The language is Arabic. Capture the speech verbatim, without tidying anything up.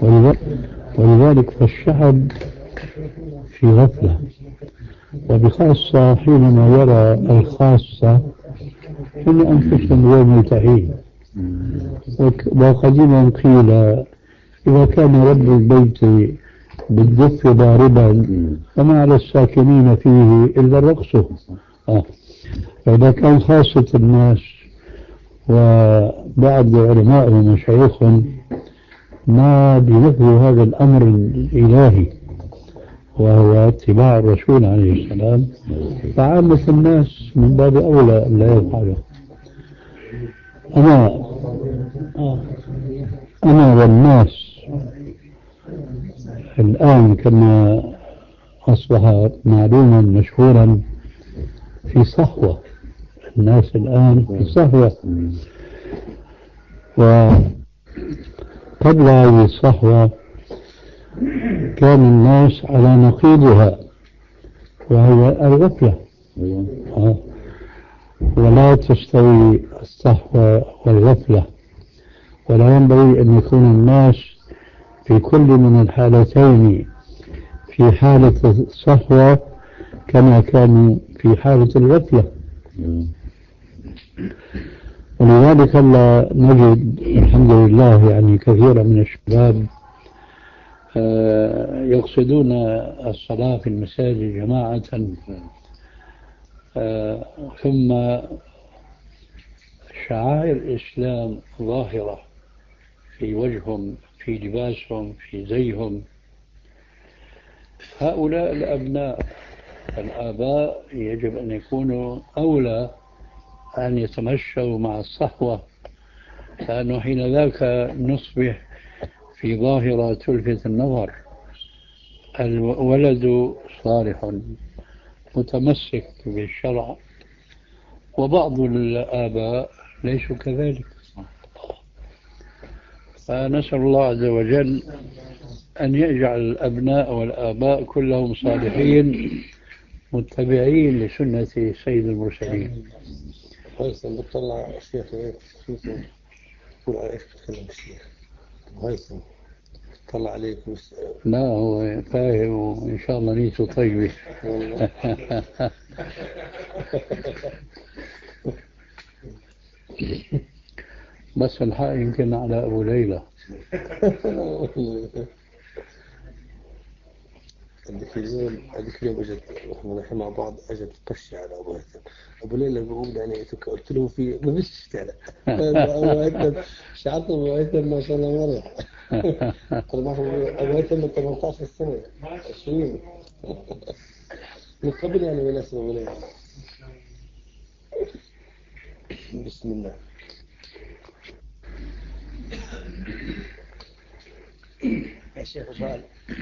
ولذلك فالشعب في غفلة، وبخاصة حينما يرى الخاصة من أنفسهم يوم التعيين. وقديما قيل إذا كان رب البيت بالدف ضاربا فما على الساكنين فيه إلا الرقص. آه. فإذا كان خاصة الناس وبعض علمائهم ومشايخهم ما بينفذوا هذا الأمر الإلهي وهو اتباع الرسول عليه السلام، فعامة الناس من باب أولى لا يفعله. أنا أنا والناس الآن كما أصبح معلوما مشهورا في صحوة، الناس الآن في صحوة، وقبل هذه الصحوة كان الناس على نقيضها وهي الغفلة. آه. ولا تستوي الصحوة والغفلة، ولا ينبغي أن يكون الناس في كل من الحالتين في حالة الصحوة كما كانوا في حالة الغفلة. ولذلك لا نجد الحمد لله يعني كثيرا من الشباب يقصدون الصلاة في المساجد جماعة، ثم شعائر الإسلام ظاهرة في وجههم، في لباسهم، في زيهم. هؤلاء الأبناء الآباء يجب أن يكونوا أولى أن يتمشوا مع الصحوة، لأنه حين ذاك نصبح في ظاهرة تلفت النظر. الولد صالح متمسك بالشرع، وبعض الآباء ليسوا كذلك. فنسأل الله عز وجل أن يجعل الأبناء والآباء كلهم صالحين متبعين لسنة سيد المرسلين. هيثم بتطلع الشيخ يقول على ايش بتكلم الشيخ هيثم طلع عليك مس... لا هو فاهم وإن شاء الله نيته طيبة. بس الحق يمكن على أبو ليلى. عندك اليوم عندك اليوم اجت واحنا نحن مع بعض اجت تقشي على ابو هيثم. ابو ليلى بيقول يعني قلت له في ما فيش فعلا. ابو هيثم شعرت ابو هيثم ما شاء الله مرح. ابو هيثم من ثمانية عشر سنه عشرين من قبل يعني وناس ابو ليلى. بسم الله. يا شيخ سؤال